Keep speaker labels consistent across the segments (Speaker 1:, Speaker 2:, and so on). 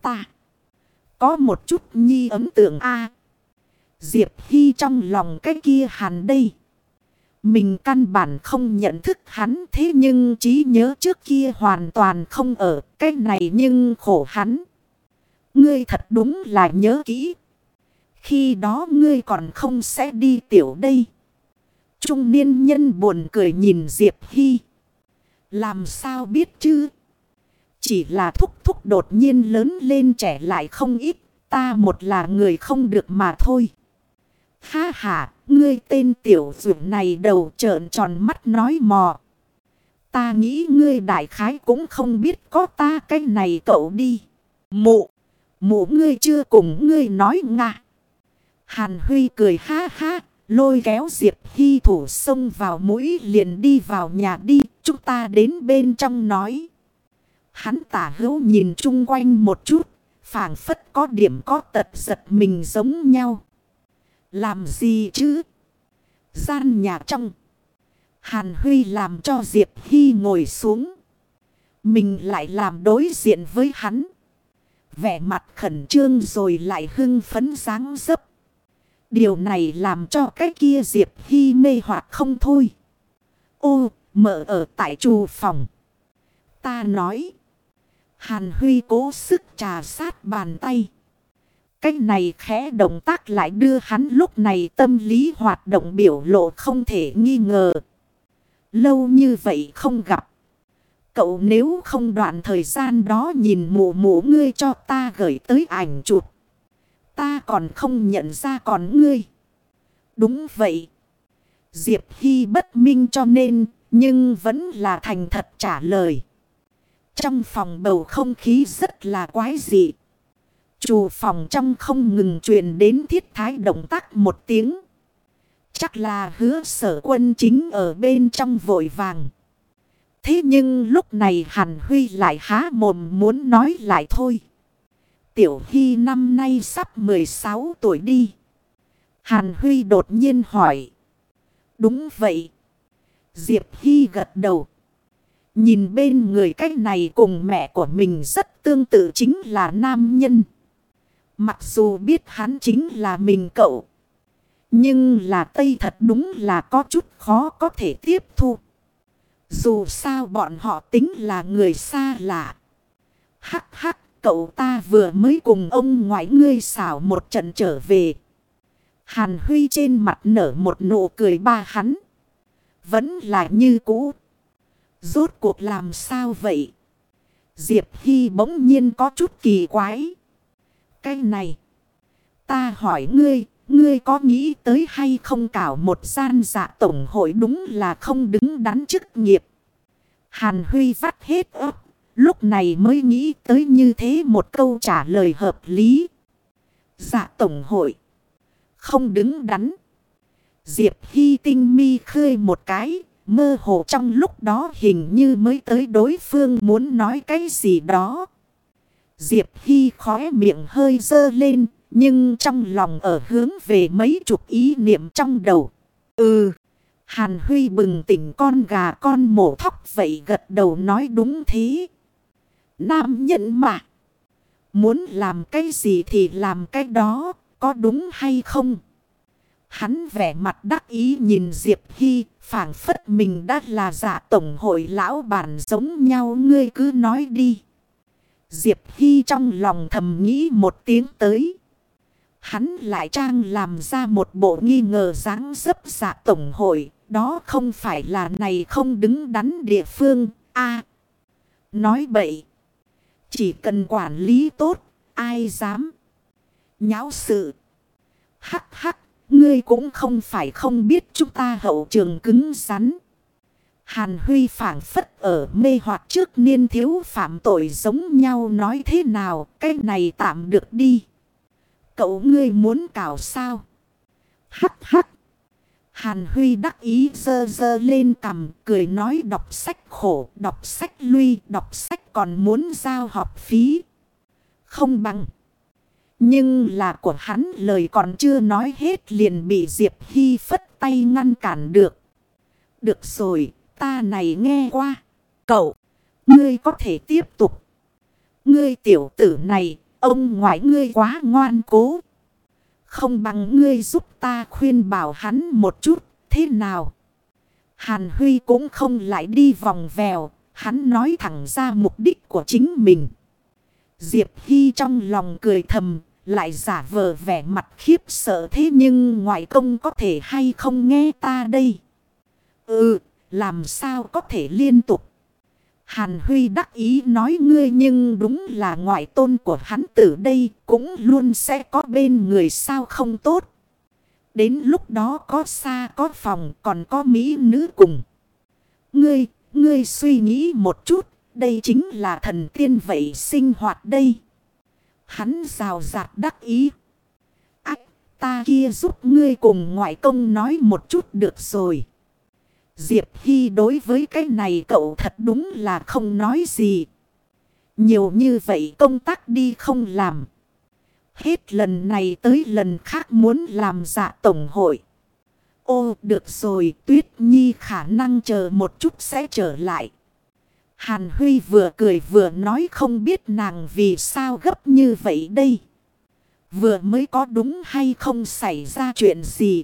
Speaker 1: ta có một chút nhi ấn tượng a. Diệp Hy trong lòng cái kia Hàn đây. Mình căn bản không nhận thức hắn, thế nhưng trí nhớ trước kia hoàn toàn không ở cái này, nhưng khổ hắn. Ngươi thật đúng là nhớ kỹ. Khi đó ngươi còn không sẽ đi tiểu đây. Trung niên nhân buồn cười nhìn Diệp Hy. Làm sao biết chứ? Chỉ là thúc thúc đột nhiên lớn lên trẻ lại không ít. Ta một là người không được mà thôi. Ha ha, ngươi tên tiểu dưỡng này đầu trợn tròn mắt nói mò. Ta nghĩ ngươi đại khái cũng không biết có ta cái này cậu đi. Mụ ngươi chưa cùng ngươi nói ngà. Hàn Huy cười ha ha, lôi kéo Diệp Hy thủ xông vào mũi liền đi vào nhà đi, chúng ta đến bên trong nói. Hắn tả hữu nhìn chung quanh một chút, phảng phất có điểm có tật giật mình giống nhau. Làm gì chứ? Gian nhà trong. Hàn Huy làm cho Diệp Hy ngồi xuống. Mình lại làm đối diện với hắn. Vẻ mặt khẩn trương rồi lại hưng phấn dáng dấp. Điều này làm cho cái kia Diệp Hy mê hoặc không thôi. Ô, mở ở tại trù phòng. Ta nói. Hàn Huy cố sức trà sát bàn tay. Cái này khẽ động tác lại đưa hắn lúc này tâm lý hoạt động biểu lộ không thể nghi ngờ. Lâu như vậy không gặp. Cậu nếu không đoạn thời gian đó nhìn mụ mụ ngươi cho ta gửi tới ảnh chụp. Ta còn không nhận ra còn ngươi. Đúng vậy. Diệp Hy bất minh cho nên, nhưng vẫn là thành thật trả lời. Trong phòng bầu không khí rất là quái dị. Chủ phòng trong không ngừng truyền đến thiết thái động tác một tiếng. Chắc là Hứa Sở Quân chính ở bên trong vội vàng. Thế nhưng lúc này Hàn Huy lại há mồm muốn nói lại thôi. Tiểu Hy năm nay sắp 16 tuổi đi. Hàn Huy đột nhiên hỏi. Đúng vậy. Diệp Hy gật đầu. Nhìn bên người cách này cùng mẹ của mình rất tương tự chính là nam nhân. Mặc dù biết hắn chính là mình cậu. Nhưng là Tây thật đúng là có chút khó có thể tiếp thu. Dù sao bọn họ tính là người xa lạ. Hắc hắc, cậu ta vừa mới cùng ông ngoại ngươi xảo một trận trở về. Hàn Huy trên mặt nở một nụ cười ba hắn. Vẫn là như cũ. Rốt cuộc làm sao vậy? Diệp Hy bỗng nhiên có chút kỳ quái. Cái này, ta hỏi ngươi, ngươi có nghĩ tới hay không cảo một gian dạ tổng hội đúng là không đứng đắn chức nghiệp. Hàn Huy vắt hết ấp, lúc này mới nghĩ tới như thế một câu trả lời hợp lý. Dạ tổng hội, không đứng đắn. Diệp Hy tinh mi khơi một cái, mơ hồ trong lúc đó hình như mới tới đối phương muốn nói cái gì đó. Diệp Hy khóe miệng hơi dơ lên, nhưng trong lòng ở hướng về mấy chục ý niệm trong đầu. Hàn Huy bừng tỉnh con gà con mổ thóc vậy gật đầu nói đúng thế. Nam nhân mà. Muốn làm cái gì thì làm cái đó, có đúng hay không? Hắn vẻ mặt đắc ý nhìn Diệp Hy, phảng phất mình đã là dạ tổng hội lão bản giống nhau, ngươi cứ nói đi. Diệp Hy trong lòng thầm nghĩ một tiếng tới. Hắn lại trang làm ra một bộ nghi ngờ dáng dấp dạ tổng hội. Đó không phải là này không đứng đắn địa phương. Nói bậy. Chỉ cần quản lý tốt. Ai dám nháo sự. Hắc hắc. Ngươi cũng không phải không biết chúng ta hậu trường cứng rắn. Hàn Huy phảng phất ở mê hoặc trước niên thiếu phạm tội giống nhau nói thế nào. Cái này tạm được đi. Cậu ngươi muốn cào sao? Hắc hắc. Hàn Huy đắc ý dơ dơ lên cằm cười nói đọc sách khổ, đọc sách lui, đọc sách còn muốn giao học phí. Không bằng. Nhưng là của hắn lời còn chưa nói hết liền bị Diệp Hy phất tay ngăn cản được. Được rồi, ta này nghe qua. Cậu, ngươi có thể tiếp tục. Ngươi tiểu tử này, Ông ngoại ngươi quá ngoan cố. Không bằng ngươi giúp ta khuyên bảo hắn một chút, thế nào? Hàn Huy cũng không lại đi vòng vèo, hắn nói thẳng ra mục đích của chính mình. Diệp Hy trong lòng cười thầm, lại giả vờ vẻ mặt khiếp sợ, thế nhưng ngoại công có thể hay không nghe ta đây? Làm sao có thể liên tục? Hàn Huy đắc ý nói, ngươi nhưng đúng là ngoại tôn của hắn từ đây, cũng luôn sẽ có bên người sao không tốt. Đến lúc đó có xa có phòng, còn có mỹ nữ cùng. Ngươi suy nghĩ một chút, đây chính là thần tiên vậy sinh hoạt đây. Hắn rào rạt đắc ý. Ta kia giúp ngươi cùng ngoại công nói một chút được rồi. Diệp Hy đối với cái này cậu thật đúng là không nói gì. Nhiều như vậy công tác đi không làm. Hết lần này tới lần khác muốn làm dạ tổng hội. Ô được rồi, Tuyết Nhi khả năng chờ một chút sẽ trở lại. Hàn Huy vừa cười vừa nói, không biết nàng vì sao gấp như vậy đây. Vừa mới có đúng hay không xảy ra chuyện gì?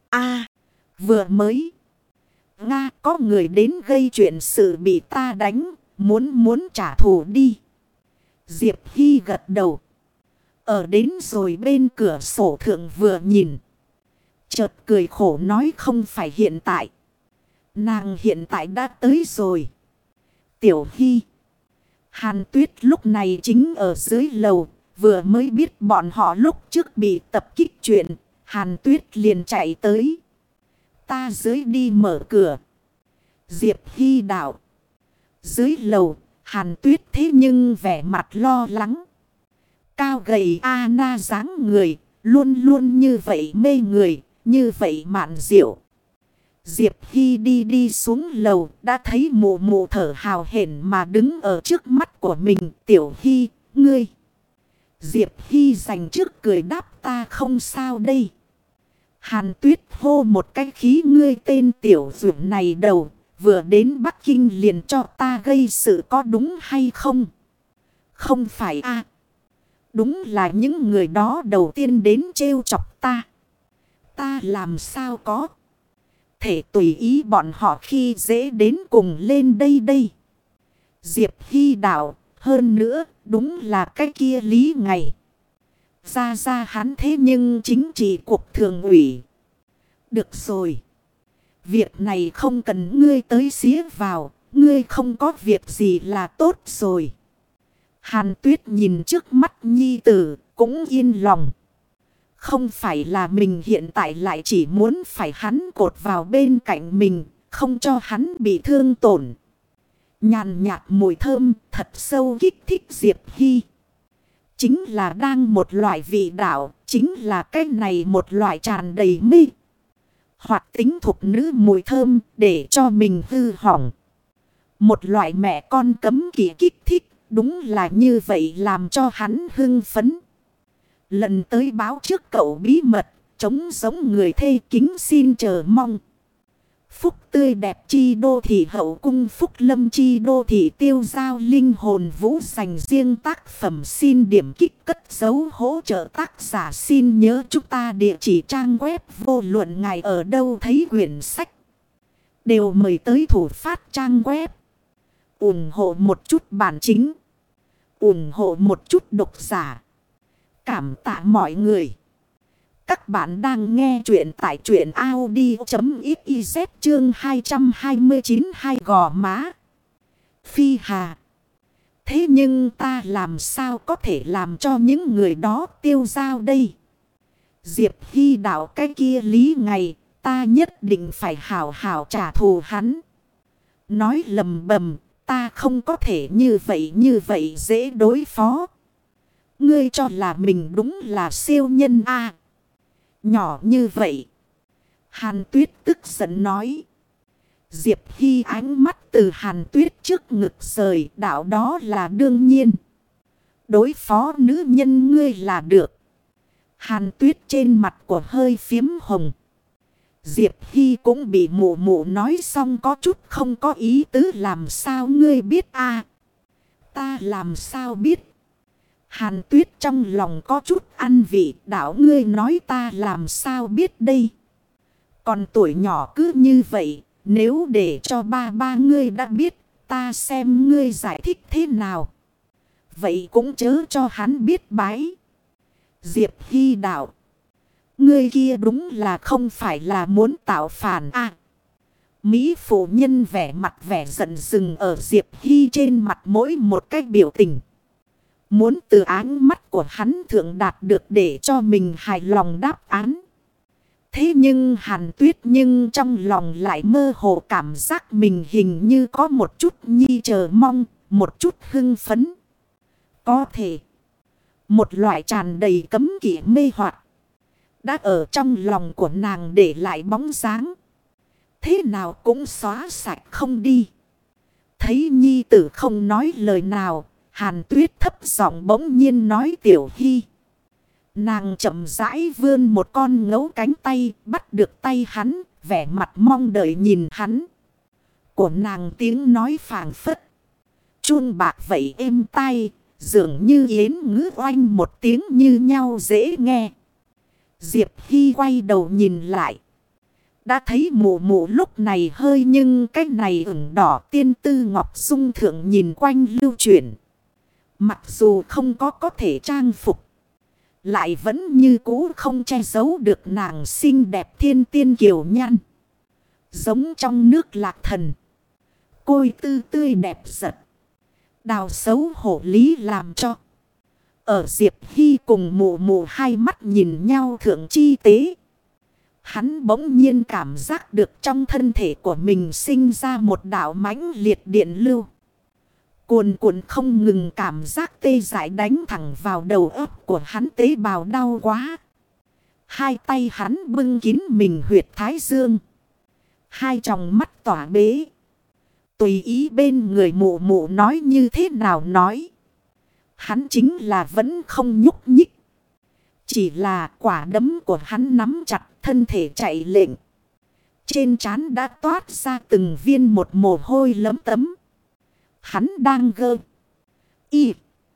Speaker 1: Vừa mới. Nga, có người đến gây chuyện sự bị ta đánh, muốn trả thù đi. Diệp Hy gật đầu. Ở đến rồi bên cửa sổ thượng vừa nhìn. Chợt cười khổ nói, không phải hiện tại. Nàng hiện tại đã tới rồi. Tiểu Hy. Hàn Tuyết lúc này chính ở dưới lầu. Vừa mới biết bọn họ lúc trước bị tập kích chuyện. Hàn Tuyết liền chạy tới. Ta dưới đi mở cửa. Diệp Hy đạo. Dưới lầu, Hàn Tuyết thế nhưng vẻ mặt lo lắng. Cao gầy Anna dáng người, luôn luôn như vậy mê người, như vậy mạn diệu. Diệp Hy đi xuống lầu, đã thấy mụ mụ thở hào hển mà đứng ở trước mắt của mình. Tiểu Hy, ngươi. Diệp Hy dành trước cười đáp, ta không sao đây. Hàn Tuyết hô một cái khí, ngươi tên tiểu dưỡng này đầu, vừa đến Bắc Kinh liền cho ta gây sự có đúng hay không? Không phải đúng là những người đó đầu tiên đến trêu chọc ta. Ta làm sao có thể tùy ý bọn họ khi dễ đến cùng lên đây. Diệp Hy đạo, hơn nữa, đúng là cái kia Lý Ngày. Ra hắn thế nhưng chính trị cuộc thường ủy. Được rồi. Việc này không cần ngươi tới xía vào. Ngươi không có việc gì là tốt rồi. Hàn Tuyết nhìn trước mắt nhi tử cũng yên lòng. Không phải là mình hiện tại lại chỉ muốn phải hắn cột vào bên cạnh mình. Không cho hắn bị thương tổn. Nhàn nhạt mùi thơm thật sâu kích thích Diệp Hy. Chính là đang một loại vị đạo. Chính là cái này một loại tràn đầy mê hoặc tính thục nữ mùi thơm để cho mình hư hỏng. Một loại mẹ con cấm kỵ kích thích. Đúng là như vậy làm cho hắn hưng phấn. Lần tới báo trước cậu bí mật. Trống giống người thê kính xin chờ mong. Phúc tươi đẹp chi đô thị hậu cung, phúc lâm chi đô thị tiêu giao linh hồn vũ, dành riêng tác phẩm xin điểm kích cất dấu hỗ trợ tác giả. Xin nhớ chúng ta địa chỉ trang web, vô luận ngài ở đâu thấy quyển sách đều mời tới thủ phát trang web. Ủng hộ một chút bản chính, ủng hộ một chút độc giả. Cảm tạ mọi người. Các bạn đang nghe chuyện tại truyện audio.xyz chương 229 hai gò má. Phi Hà. Thế nhưng ta làm sao có thể làm cho những người đó tiêu dao đây? Diệp Hy đạo, cái kia Lý Ngày, ta nhất định phải hảo hảo trả thù hắn. Nói lầm bầm, ta không có thể như vậy dễ đối phó. Ngươi cho là mình đúng là siêu nhân nhỏ như vậy. Hàn Tuyết tức giận nói. Diệp Hy ánh mắt từ Hàn Tuyết trước ngực rời, đạo đó là đương nhiên. Đối phó nữ nhân ngươi là được. Hàn Tuyết trên mặt của hơi phiếm hồng. Diệp Hy cũng bị mụ mụ nói xong có chút không có ý tứ, làm sao ngươi biết Ta làm sao biết? Hàn Tuyết trong lòng có chút ăn vị, đảo ngươi nói ta làm sao biết đây. Còn tuổi nhỏ cứ như vậy, nếu để cho ba ngươi đã biết, ta xem ngươi giải thích thế nào. Vậy cũng chớ cho hắn biết bái. Diệp Hy đạo. Ngươi kia đúng là không phải là muốn tạo phản à. Mỹ phụ nhân vẻ mặt vẻ giận dừng ở Diệp Hy trên mặt mỗi một cái biểu tình. Muốn từ ánh mắt của hắn thượng đạt được để cho mình hài lòng đáp án. Thế nhưng Hàn Tuyết nhưng trong lòng lại mơ hồ cảm giác mình hình như có một chút nhi chờ mong, một chút hưng phấn. Có thể, một loại tràn đầy cấm kỵ mê hoặc đã ở trong lòng của nàng để lại bóng dáng. Thế nào cũng xóa sạch không đi. Thấy nhi tử không nói lời nào, Hàn Tuyết thấp giọng bỗng nhiên nói Tiểu Hy. Nàng chậm rãi vươn một con ngấu cánh tay, bắt được tay hắn, vẻ mặt mong đợi nhìn hắn. Của nàng tiếng nói phảng phất. Chuông bạc vậy êm tai, dường như yến ngữ oanh một tiếng như nhau dễ nghe. Diệp Hy quay đầu nhìn lại. Đã thấy mụ mụ lúc này hơi nhưng cái này ửng đỏ tiên tư ngọc dung thượng nhìn quanh lưu chuyển. Mặc dù không có thể trang phục. Lại vẫn như cũ không che giấu được nàng xinh đẹp thiên tiên kiều nhan. Giống trong nước lạc thần. Côi tư tươi đẹp giật. Đào xấu hổ lý làm cho. Ở Diệp Hy cùng mụ mụ hai mắt nhìn nhau thượng chi tế. Hắn bỗng nhiên cảm giác được trong thân thể của mình sinh ra một đạo mãnh liệt điện lưu. Cuồn cuộn không ngừng cảm giác tê dại đánh thẳng vào đầu óc của hắn tế bào đau quá. Hai tay hắn bưng kín mình huyệt thái dương. Hai tròng mắt tỏa bế. Tùy ý bên người mụ mụ nói như thế nào nói. Hắn chính là vẫn không nhúc nhích. Chỉ là quả đấm của hắn nắm chặt thân thể chạy lệnh. Trên trán đã toát ra từng viên một mồ hôi lấm tấm. Hắn đang gơ. Y.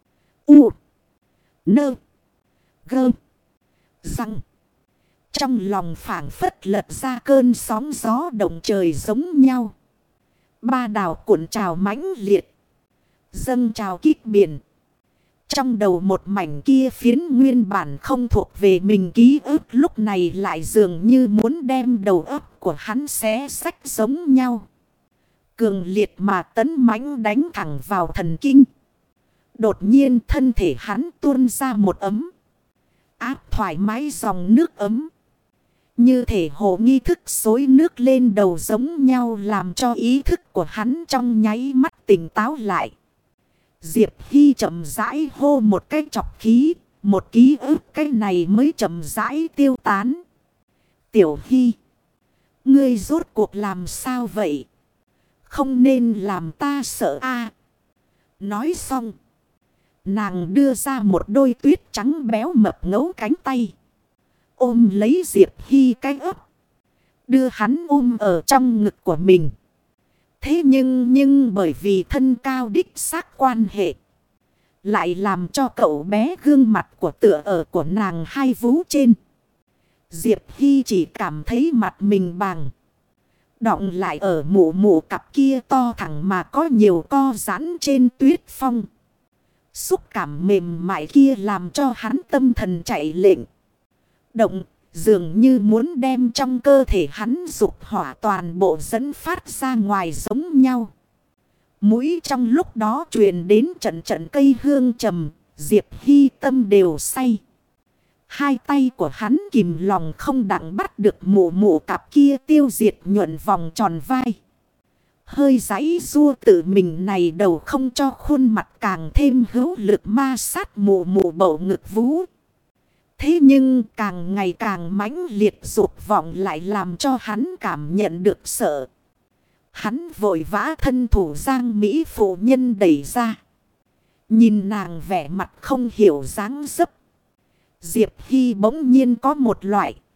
Speaker 1: U. Nơ. Gơ. Răng. Trong lòng phảng phất lật ra cơn sóng gió động trời giống nhau. Ba đảo cuộn trào mãnh liệt. Dâng trào kích biển. Trong đầu một mảnh kia phiến nguyên bản không thuộc về mình ký ức lúc này lại dường như muốn đem đầu óc của hắn xé xách giống nhau. Cường liệt mà tấn mãnh đánh thẳng vào thần kinh. Đột nhiên thân thể hắn tuôn ra một ấm. Áp thoải mái dòng nước ấm. Như thể hồ nghi thức xối nước lên đầu giống nhau làm cho ý thức của hắn trong nháy mắt tỉnh táo lại. Diệp Hy chậm rãi hô một cái chọc khí. Một ký ức cái này mới chậm rãi tiêu tán. Tiểu Hy. Ngươi rốt cuộc làm sao vậy? Không nên làm ta sợ a. Nói xong. Nàng đưa ra một đôi tuyết trắng béo mập ngấu cánh tay. Ôm lấy Diệp Hy cái ấp. Đưa hắn ôm ở trong ngực của mình. Thế nhưng bởi vì thân cao đích xác quan hệ. Lại làm cho cậu bé gương mặt của tựa ở của nàng hai vú trên. Diệp Hy chỉ cảm thấy mặt mình bằng. Đọng lại ở mụ mụ cặp kia to thẳng mà có nhiều co giãn trên tuyết phong. Xúc cảm mềm mại kia làm cho hắn tâm thần chạy lệnh. Động dường như muốn đem trong cơ thể hắn dục hỏa toàn bộ dẫn phát ra ngoài giống nhau. Mũi trong lúc đó truyền đến trận trận cây hương trầm, Diệp Hy tâm đều say. Hai tay của hắn kìm lòng không đặng bắt được mụ mụ cặp kia tiêu diệt nhuận vòng tròn vai. Hơi giãy rua tự mình này đầu không cho khuôn mặt càng thêm hữu lực ma sát mụ mụ bầu ngực vú. Thế nhưng càng ngày càng mãnh liệt dục vọng lại làm cho hắn cảm nhận được sợ. Hắn vội vã thân thủ giang mỹ phụ nhân đẩy ra. Nhìn nàng vẻ mặt không hiểu dáng dấp. Diệp Hy bỗng nhiên có một loại